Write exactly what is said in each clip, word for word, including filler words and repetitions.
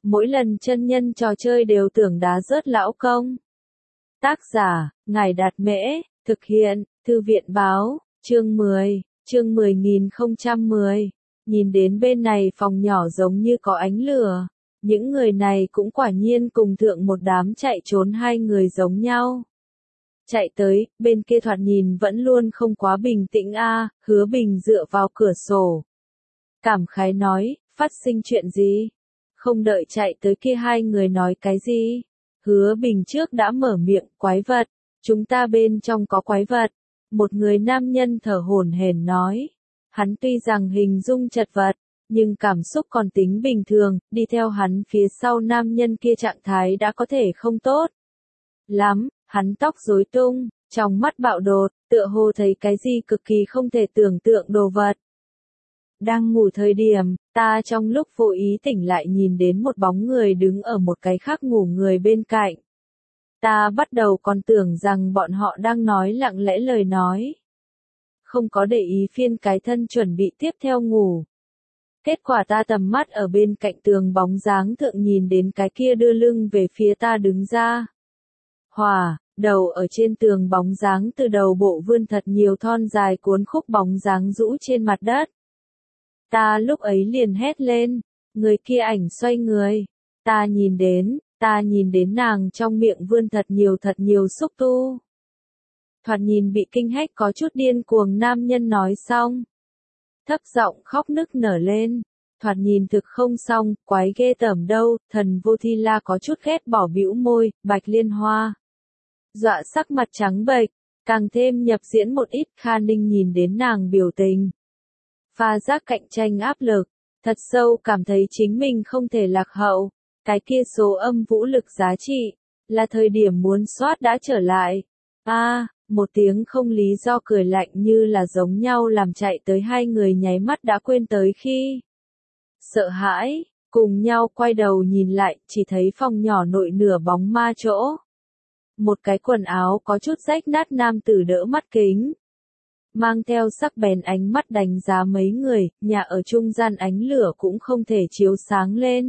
Mỗi lần chân nhân trò chơi đều tưởng đá rớt lão công. Tác giả, Ngài Đạt Mễ, thực hiện, Thư viện Báo, chương mười, chương mười nghìn không trăm mười. Nhìn đến bên này phòng nhỏ giống như có ánh lửa. Những người này cũng quả nhiên cùng thượng một đám chạy trốn hai người giống nhau. Chạy tới, bên kia thoạt nhìn vẫn luôn không quá bình tĩnh a. Hứa Bình dựa vào cửa sổ. Cảm khái nói, phát sinh chuyện gì? Không đợi chạy tới kia hai người nói cái gì? Hứa Bình trước đã mở miệng, quái vật. Chúng ta bên trong có quái vật. Một người nam nhân thở hổn hển nói. Hắn tuy rằng hình dung chật vật, nhưng cảm xúc còn tính bình thường, đi theo hắn phía sau nam nhân kia trạng thái đã có thể không tốt lắm, hắn tóc rối tung, trong mắt bạo đột, tựa hồ thấy cái gì cực kỳ không thể tưởng tượng đồ vật. Đang ngủ thời điểm, ta trong lúc vô ý tỉnh lại nhìn đến một bóng người đứng ở một cái khác ngủ người bên cạnh. Ta bắt đầu còn tưởng rằng bọn họ đang nói lặng lẽ lời nói. Không có để ý phiên cái thân chuẩn bị tiếp theo ngủ. Kết quả ta tầm mắt ở bên cạnh tường bóng dáng thượng nhìn đến cái kia đưa lưng về phía ta đứng ra. Hòa, đầu ở trên tường bóng dáng từ đầu bộ vươn thật nhiều thon dài cuốn khúc bóng dáng rũ trên mặt đất. Ta lúc ấy liền hét lên, người kia ảnh xoay người. Ta nhìn đến, ta nhìn đến nàng trong miệng vươn thật nhiều thật nhiều xúc tu. Thoạt nhìn bị kinh hách có chút điên cuồng nam nhân nói xong. Thấp giọng khóc nức nở lên. Thoạt nhìn thực không xong, quái ghê tởm đâu, thần vô thi la có chút ghét bỏ bĩu môi, Bạch Liên Hoa. Dọa sắc mặt trắng bệch, càng thêm nhập diễn một ít. Kha Ninh nhìn đến nàng biểu tình. Pha giác cạnh tranh áp lực, thật sâu cảm thấy chính mình không thể lạc hậu. Cái kia số âm vũ lực giá trị, là thời điểm muốn soát đã trở lại. A, à, một tiếng không lý do cười lạnh như là giống nhau làm chạy tới hai người nháy mắt đã quên tới khi. Sợ hãi, cùng nhau quay đầu nhìn lại, chỉ thấy phòng nhỏ nội nửa bóng ma chỗ. Một cái quần áo có chút rách nát nam tử đỡ mắt kính. Mang theo sắc bén ánh mắt đánh giá mấy người, nhà ở trung gian ánh lửa cũng không thể chiếu sáng lên.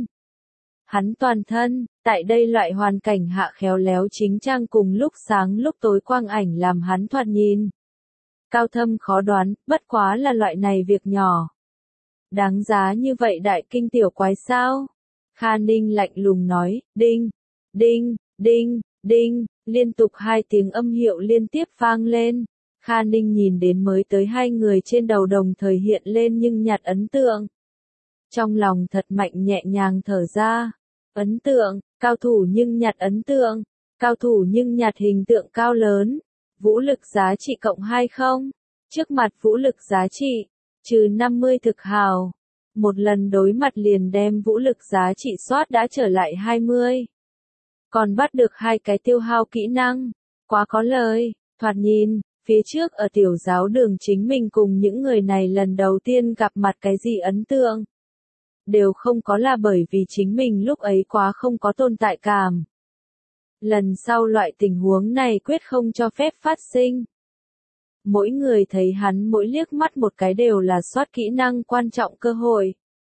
Hắn toàn thân, tại đây loại hoàn cảnh hạ khéo léo chính trang cùng lúc sáng lúc tối quang ảnh làm hắn thoạt nhìn. Cao thâm khó đoán, bất quá là loại này việc nhỏ. Đáng giá như vậy đại kinh tiểu quái sao? Kha Ninh lạnh lùng nói, đinh, đinh, đinh, đinh, liên tục hai tiếng âm hiệu liên tiếp vang lên. Kha Ninh nhìn đến mới tới hai người trên đầu đồng thời hiện lên nhưng nhạt ấn tượng. Trong lòng thật mạnh nhẹ nhàng thở ra. Ấn tượng, cao thủ nhưng nhạt ấn tượng, cao thủ nhưng nhạt hình tượng cao lớn. Vũ lực giá trị cộng hai không. Trước mặt vũ lực giá trị, trừ năm mươi thực hào. Một lần đối mặt liền đem vũ lực giá trị soát đã trở lại hai mươi. Còn bắt được hai cái tiêu hao kỹ năng. Quá có lời, thoạt nhìn. Phía trước ở tiểu giáo đường chính mình cùng những người này lần đầu tiên gặp mặt cái gì ấn tượng. Đều không có là bởi vì chính mình lúc ấy quá không có tồn tại cảm. Lần sau loại tình huống này quyết không cho phép phát sinh. Mỗi người thấy hắn mỗi liếc mắt một cái đều là soát kỹ năng quan trọng cơ hội.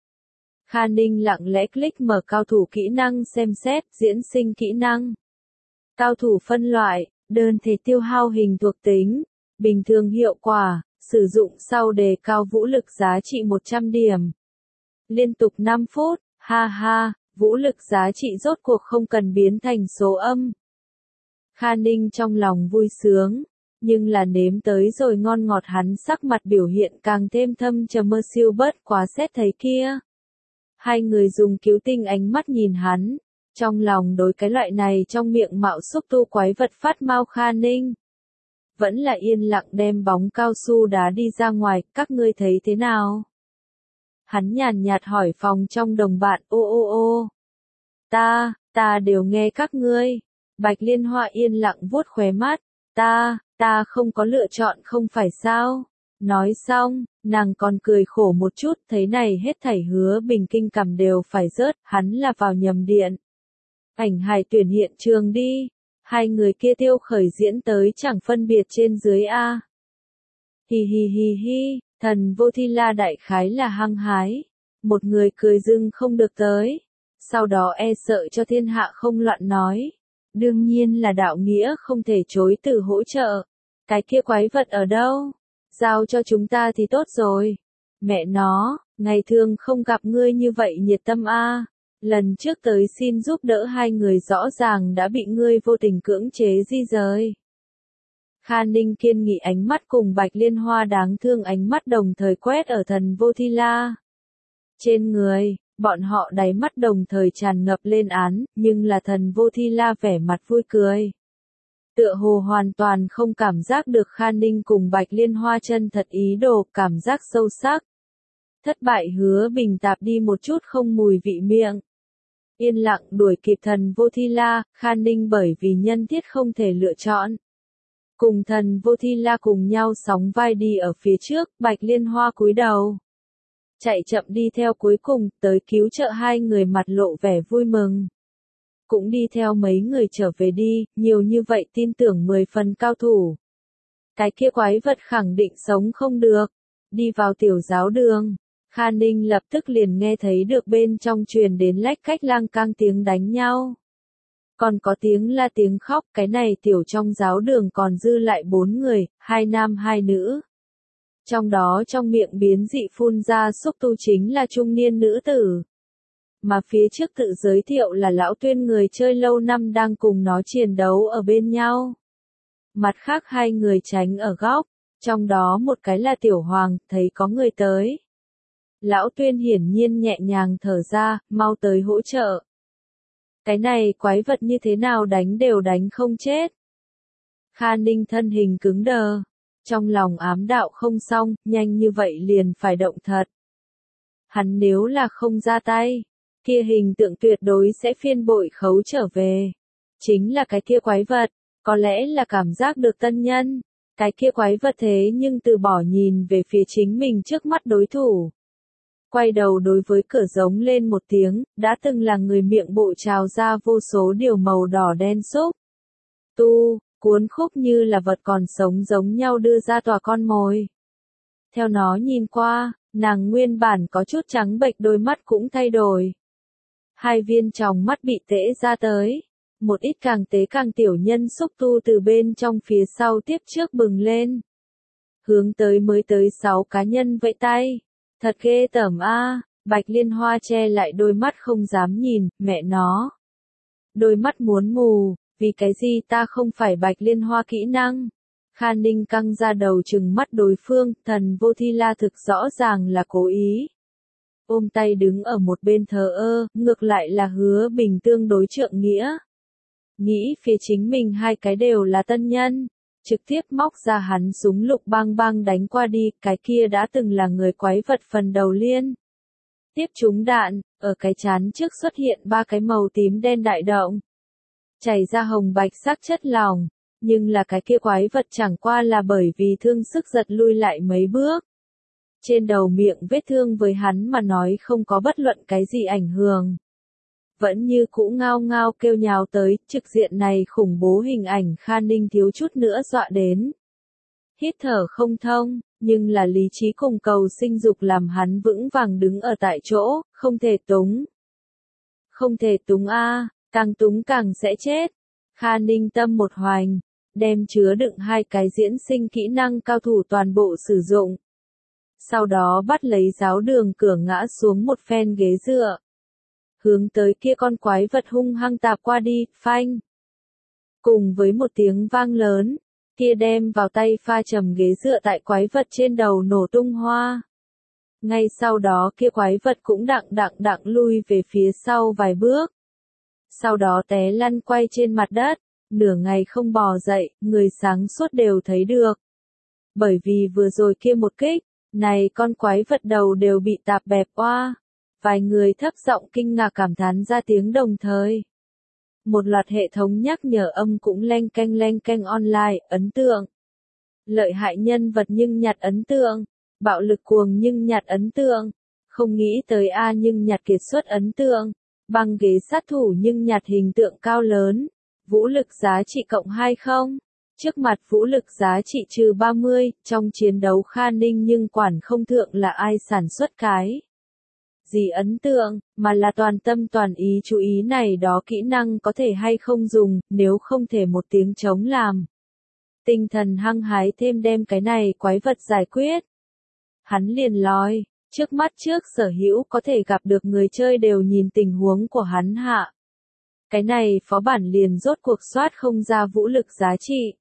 Kha Ninh lặng lẽ click mở cao thủ kỹ năng xem xét diễn sinh kỹ năng. Cao thủ phân loại. Đơn thể tiêu hao hình thuộc tính, bình thường hiệu quả, sử dụng sau đề cao vũ lực giá trị một trăm điểm. Liên tục năm phút, ha ha, vũ lực giá trị rốt cuộc không cần biến thành số âm. Kha Ninh trong lòng vui sướng, nhưng là nếm tới rồi ngon ngọt hắn sắc mặt biểu hiện càng thêm thâm trầm mơ siêu bớt quá xét thấy kia. Hai người dùng cứu tinh ánh mắt nhìn hắn. Trong lòng đối cái loại này trong miệng mạo xúc tu quái vật phát mau. Kha Ninh vẫn là yên lặng đem bóng cao su đá đi ra ngoài, các ngươi thấy thế nào? Hắn nhàn nhạt hỏi phòng trong đồng bạn, ô ô ô. Ta, ta đều nghe các ngươi. Bạch Liên Hoa yên lặng vuốt khóe mắt, ta, ta không có lựa chọn không phải sao? Nói xong, nàng còn cười khổ một chút, thấy này hết thảy Hứa Bình kinh cầm đều phải rớt, hắn là vào nhầm điện. Ảnh hài tuyển hiện trường đi. Hai người kia tiêu khởi diễn tới chẳng phân biệt trên dưới a. Hi hi hi hi, thần vô thi la đại khái là hăng hái. Một người cười dưng không được tới. sau đó e sợ cho thiên hạ không loạn nói. Đương nhiên là đạo nghĩa không thể chối từ hỗ trợ. Cái kia quái vật ở đâu? Giao cho chúng ta thì tốt rồi. Mẹ nó, ngày thường không gặp ngươi như vậy nhiệt tâm a. Lần trước tới xin giúp đỡ hai người rõ ràng đã bị ngươi vô tình cưỡng chế di rời. Kha Ninh kiên nghị ánh mắt cùng Bạch Liên Hoa đáng thương ánh mắt đồng thời quét ở thần vô thi la. Trên người, bọn họ đáy mắt đồng thời tràn ngập lên án, nhưng là thần vô thi la vẻ mặt vui cười. Tựa hồ hoàn toàn không cảm giác được Kha Ninh cùng Bạch Liên Hoa chân thật ý đồ, cảm giác sâu sắc. Thất bại Hứa Bình tạp đi một chút không mùi vị miệng. Yên lặng đuổi kịp thần vô thi la, Kha Ninh bởi vì nhân thiết không thể lựa chọn. Cùng thần vô thi la cùng nhau sóng vai đi ở phía trước, Bạch Liên Hoa cúi đầu. Chạy chậm đi theo cuối cùng, tới cứu trợ hai người mặt lộ vẻ vui mừng. Cũng đi theo mấy người trở về đi, nhiều như vậy tin tưởng mười phần cao thủ. Cái kia quái vật khẳng định sống không được. Đi vào tiểu giáo đường, Kha Ninh lập tức liền nghe thấy được bên trong truyền đến lách cách lang cang tiếng đánh nhau. Còn có tiếng la tiếng khóc, cái này tiểu trong giáo đường còn dư lại bốn người, hai nam hai nữ. Trong đó trong miệng biến dị phun ra xúc tu chính là trung niên nữ tử. Mà phía trước tự giới thiệu là lão Tuyên người chơi lâu năm đang cùng nó chiến đấu ở bên nhau. Mặt khác hai người tránh ở góc, trong đó một cái là Tiểu Hoàng, thấy có người tới. Lão Tuyên hiển nhiên nhẹ nhàng thở ra, mau tới hỗ trợ. Cái này quái vật như thế nào đánh đều đánh không chết. Kha Ninh thân hình cứng đờ. Trong lòng ám đạo không xong, nhanh như vậy liền phải động thật. Hắn nếu là không ra tay, kia hình tượng tuyệt đối sẽ phiên bội khấu trở về. Chính là cái kia quái vật, có lẽ là cảm giác được tân nhân. Cái kia quái vật thế nhưng từ bỏ nhìn về phía chính mình trước mắt đối thủ. Quay đầu đối với cửa giống lên một tiếng, đã từng là người miệng bộ trào ra vô số điều màu đỏ đen xúc. Tu, cuốn khúc như là vật còn sống giống nhau đưa ra tòa con mồi. Theo nó nhìn qua, nàng nguyên bản có chút trắng bệch đôi mắt cũng thay đổi. Hai viên tròng mắt bị tễ ra tới. Một ít càng tế càng tiểu nhân xúc tu từ bên trong phía sau tiếp trước bừng lên. Hướng tới mới tới sáu cá nhân vẫy tay. Thật ghê tởm a. Bạch Liên Hoa che lại đôi mắt không dám nhìn, mẹ nó. Đôi mắt muốn mù, vì cái gì ta không phải Bạch Liên Hoa kỹ năng. Kha Ninh căng ra đầu trừng mắt đối phương, thần vô thi la thực rõ ràng là cố ý. Ôm tay đứng ở một bên thờ ơ, ngược lại là Hứa Bình tương đối trượng nghĩa. Nghĩ phía chính mình hai cái đều là tân nhân. Trực tiếp móc ra hắn súng lục bang bang đánh qua đi, cái kia đã từng là người quái vật phần đầu liên. Tiếp trúng đạn, ở cái chán trước xuất hiện ba cái màu tím đen đại động. Chảy ra hồng bạch sắc chất lỏng, nhưng là cái kia quái vật chẳng qua là bởi vì thương sức giật lui lại mấy bước. Trên đầu miệng vết thương với hắn mà nói không có bất luận cái gì ảnh hưởng. Vẫn như cũ ngao ngao kêu nhào tới, trực diện này khủng bố hình ảnh Kha Ninh thiếu chút nữa dọa đến. Hít thở không thông, nhưng là lý trí cùng cầu sinh dục làm hắn vững vàng đứng ở tại chỗ, không thể túng. Không thể túng a, càng túng càng sẽ chết. Kha Ninh tâm một hoành, đem chứa đựng hai cái diễn sinh kỹ năng cao thủ toàn bộ sử dụng. Sau đó bắt lấy giáo đường cửa ngã xuống một phen ghế dựa. Hướng tới kia con quái vật hung hăng tạp qua đi, phanh. Cùng với một tiếng vang lớn, kia đem vào tay pha trầm ghế dựa tại quái vật trên đầu nổ tung hoa. Ngay sau đó kia quái vật cũng đặng đặng đặng lui về phía sau vài bước. Sau đó té lăn quay trên mặt đất, nửa ngày không bò dậy, người sáng suốt đều thấy được. Bởi vì vừa rồi kia một kích, này con quái vật đầu đều bị tạp bẹp qua. Vài người thấp giọng kinh ngạc cảm thán ra tiếng đồng thời. Một loạt hệ thống nhắc nhở âm cũng leng keng leng keng online, ấn tượng. Lợi hại nhân vật nhưng nhặt ấn tượng. Bạo lực cuồng nhưng nhặt ấn tượng. Không nghĩ tới A nhưng nhặt kiệt xuất ấn tượng. Băng ghế sát thủ nhưng nhặt hình tượng cao lớn. Vũ lực giá trị cộng hai không. Trước mặt vũ lực giá trị trừ ba mươi, trong chiến đấu Kha Ninh nhưng quản không thượng là ai sản xuất cái gì ấn tượng, mà là toàn tâm toàn ý chú ý này đó kỹ năng có thể hay không dùng, nếu không thể một tiếng chống làm. Tinh thần hăng hái thêm đem cái này quái vật giải quyết. Hắn liền lòi, trước mắt trước sở hữu có thể gặp được người chơi đều nhìn tình huống của hắn hạ. Cái này phó bản liền rốt cuộc soát không ra vũ lực giá trị.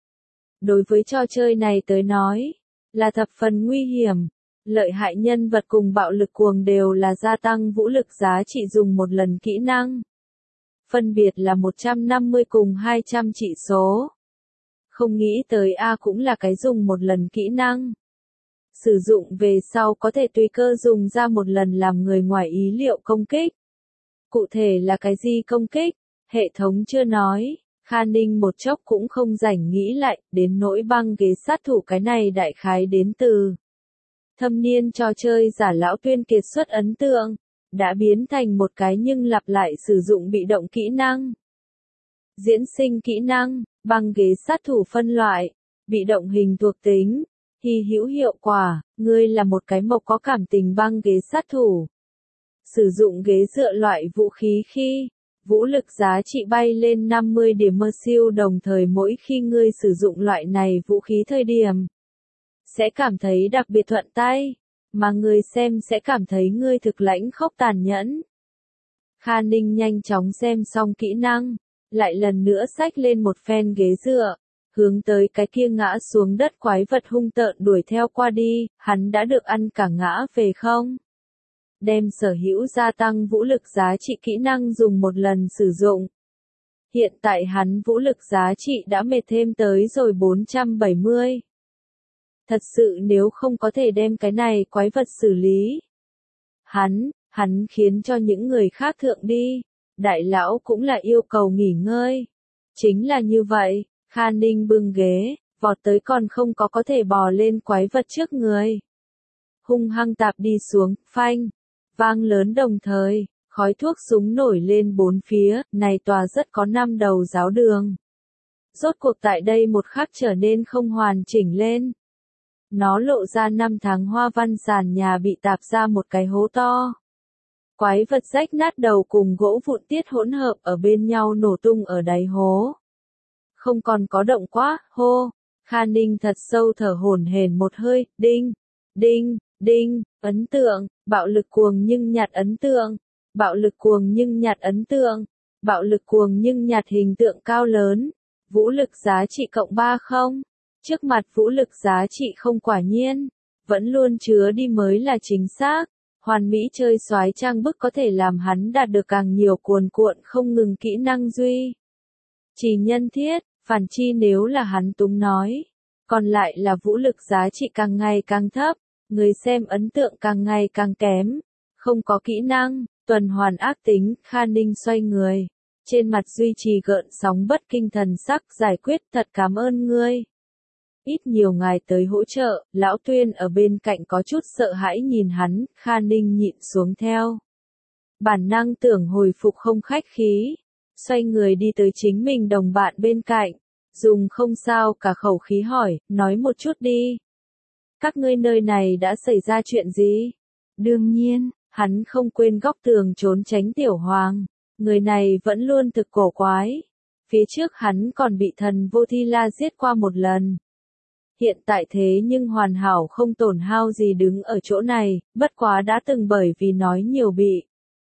Đối với trò chơi này tới nói, là thập phần nguy hiểm. Lợi hại nhân vật cùng bạo lực cuồng đều là gia tăng vũ lực giá trị dùng một lần kỹ năng. Phân biệt là một trăm năm mươi cùng hai trăm trị số. Không nghĩ tới A cũng là cái dùng một lần kỹ năng. Sử dụng về sau có thể tùy cơ dùng ra một lần làm người ngoài ý liệu công kích. Cụ thể là cái gì công kích, hệ thống chưa nói, Kha Ninh một chốc cũng không rảnh nghĩ lại, đến nỗi băng ghế sát thủ cái này đại khái đến từ. Thâm niên trò chơi giả lão tuyên kiệt xuất ấn tượng, đã biến thành một cái nhưng lặp lại sử dụng bị động kỹ năng. Diễn sinh kỹ năng, băng ghế sát thủ phân loại, bị động hình thuộc tính, hy hữu hiệu quả, ngươi là một cái mộc có cảm tình băng ghế sát thủ. Sử dụng ghế dựa loại vũ khí khi, vũ lực giá trị bay lên năm mươi điểm mơ siêu đồng thời mỗi khi ngươi sử dụng loại này vũ khí thời điểm. Sẽ cảm thấy đặc biệt thuận tay, mà người xem sẽ cảm thấy ngươi thực lãnh khốc tàn nhẫn. Kha Ninh nhanh chóng xem xong kỹ năng, lại lần nữa xách lên một phen ghế dựa, hướng tới cái kia ngã xuống đất quái vật hung tợn đuổi theo qua đi, hắn đã được ăn cả ngã về không? Đem sở hữu gia tăng vũ lực giá trị kỹ năng dùng một lần sử dụng. Hiện tại hắn vũ lực giá trị đã mệt thêm tới rồi bốn trăm bảy mươi. Thật sự nếu không có thể đem cái này quái vật xử lý. Hắn, hắn khiến cho những người khác thượng đi. Đại lão cũng là yêu cầu nghỉ ngơi. Chính là như vậy, Kha Ninh bưng ghế, vọt tới còn không có có thể bò lên quái vật trước người. Hung hăng tạp đi xuống, phanh, vang lớn đồng thời, khói thuốc súng nổi lên bốn phía, này tòa rất có năm đầu giáo đường. Rốt cuộc tại đây một khắc trở nên không hoàn chỉnh lên. Nó lộ ra năm tháng hoa văn sàn nhà bị tạp ra một cái hố to. Quái vật rách nát đầu cùng gỗ vụn tiết hỗn hợp ở bên nhau nổ tung ở đáy hố. Không còn có động quá, hô. Kha Ninh thật sâu thở hổn hển một hơi, đinh, đinh, đinh, ấn tượng, bạo lực cuồng nhưng nhạt ấn tượng, bạo lực cuồng nhưng nhạt ấn tượng, bạo lực cuồng nhưng nhạt hình tượng cao lớn, vũ lực giá trị cộng ba không. Trước mặt vũ lực giá trị không quả nhiên, vẫn luôn chứa đi mới là chính xác. Hoàn mỹ chơi soái trang bức có thể làm hắn đạt được càng nhiều cuồn cuộn không ngừng kỹ năng duy. Chỉ nhân thiết, phản chi nếu là hắn túng nói. Còn lại là vũ lực giá trị càng ngày càng thấp, người xem ấn tượng càng ngày càng kém. Không có kỹ năng, tuần hoàn ác tính, Kha Ninh xoay người. Trên mặt duy trì gợn sóng bất kinh thần sắc giải quyết thật cảm ơn ngươi. Ít nhiều ngài tới hỗ trợ, lão Tuyên ở bên cạnh có chút sợ hãi nhìn hắn, Kha Ninh nhịn xuống theo. Bản năng tưởng hồi phục không khách khí, xoay người đi tới chính mình đồng bạn bên cạnh, dùng không sao cả khẩu khí hỏi, nói một chút đi. Các ngươi nơi này đã xảy ra chuyện gì? Đương nhiên, hắn không quên góc tường trốn tránh Tiểu Hoàng, người này vẫn luôn thực cổ quái. Phía trước hắn còn bị thần Vô Thi La giết qua một lần. Hiện tại thế nhưng hoàn hảo không tổn hao gì đứng ở chỗ này, bất quá đã từng bởi vì nói nhiều bị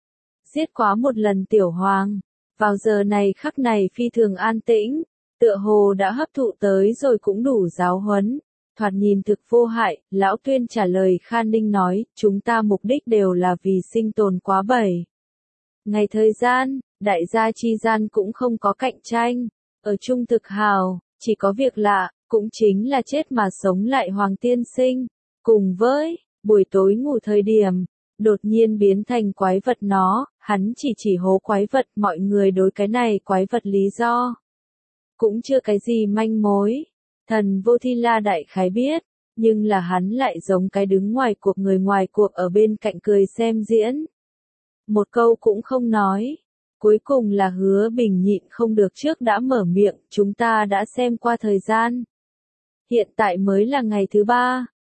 giết quá một lần Tiểu Hoàng. Vào giờ này khắc này phi thường an tĩnh, tựa hồ đã hấp thụ tới rồi cũng đủ giáo huấn. Thoạt nhìn thực vô hại, lão Tuyên trả lời Kha Ninh nói, chúng ta mục đích đều là vì sinh tồn quá bảy. Ngày thời gian, đại gia chi gian cũng không có cạnh tranh, ở chung thực hào, chỉ có việc lạ. Cũng chính là chết mà sống lại Hoàng Tiên Sinh, cùng với, buổi tối ngủ thời điểm, đột nhiên biến thành quái vật nó, hắn chỉ chỉ hố quái vật mọi người đối cái này quái vật lý do. Cũng chưa cái gì manh mối, thần Vô Thi La đại khái biết, nhưng là hắn lại giống cái đứng ngoài cuộc người ngoài cuộc ở bên cạnh cười xem diễn. Một câu cũng không nói. Cuối cùng là Hứa Bình nhịn không được trước đã mở miệng, chúng ta đã xem qua thời gian. Hiện tại mới là ngày thứ ba,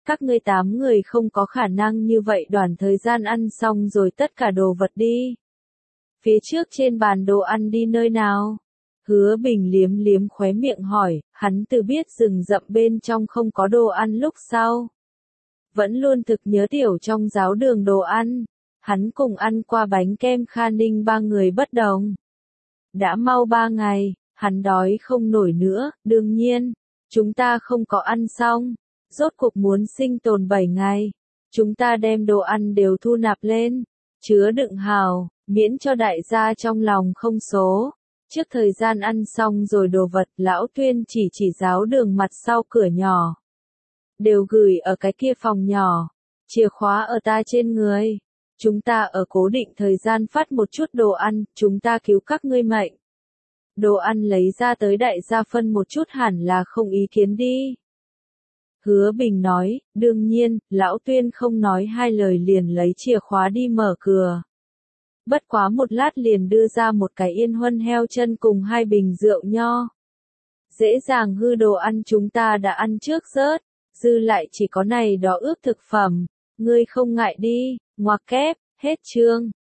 Các ngươi tám người không có khả năng như vậy đoạn thời gian ăn xong rồi tất cả đồ vật đi. Phía trước trên bàn đồ ăn đi nơi nào? Hứa Bình liếm liếm khóe miệng hỏi, hắn từ biết rừng rậm bên trong không có đồ ăn lúc sau. Vẫn luôn thực nhớ tiểu trong giáo đường đồ ăn. Hắn cùng ăn qua bánh kem Kha Ninh ba người bất đồng. Đã mau ba ngày, hắn đói không nổi nữa, đương nhiên, chúng ta không có ăn xong. Rốt cuộc muốn sinh tồn bảy ngày. Chúng ta đem đồ ăn đều thu nạp lên, chứa đựng hào, miễn cho đại gia trong lòng không số. Trước thời gian ăn xong rồi đồ vật, lão Tuyên chỉ chỉ giáo đường mặt sau cửa nhỏ. Đều gửi ở cái kia phòng nhỏ. Chìa khóa ở ta trên người. Chúng ta ở cố định thời gian phát một chút đồ ăn, chúng ta cứu các ngươi mệnh. Đồ ăn lấy ra tới đại gia phân một chút hẳn là không ý kiến đi. Hứa Bình nói, đương nhiên, lão Tuyên không nói hai lời liền lấy chìa khóa đi mở cửa. Bất quá một lát liền đưa ra một cái yên huân heo chân cùng hai bình rượu nho. Dễ dàng hư đồ ăn chúng ta đã ăn trước rớt, dư lại chỉ có này đó ướp thực phẩm, ngươi không ngại đi, ngoặc kép, hết chương.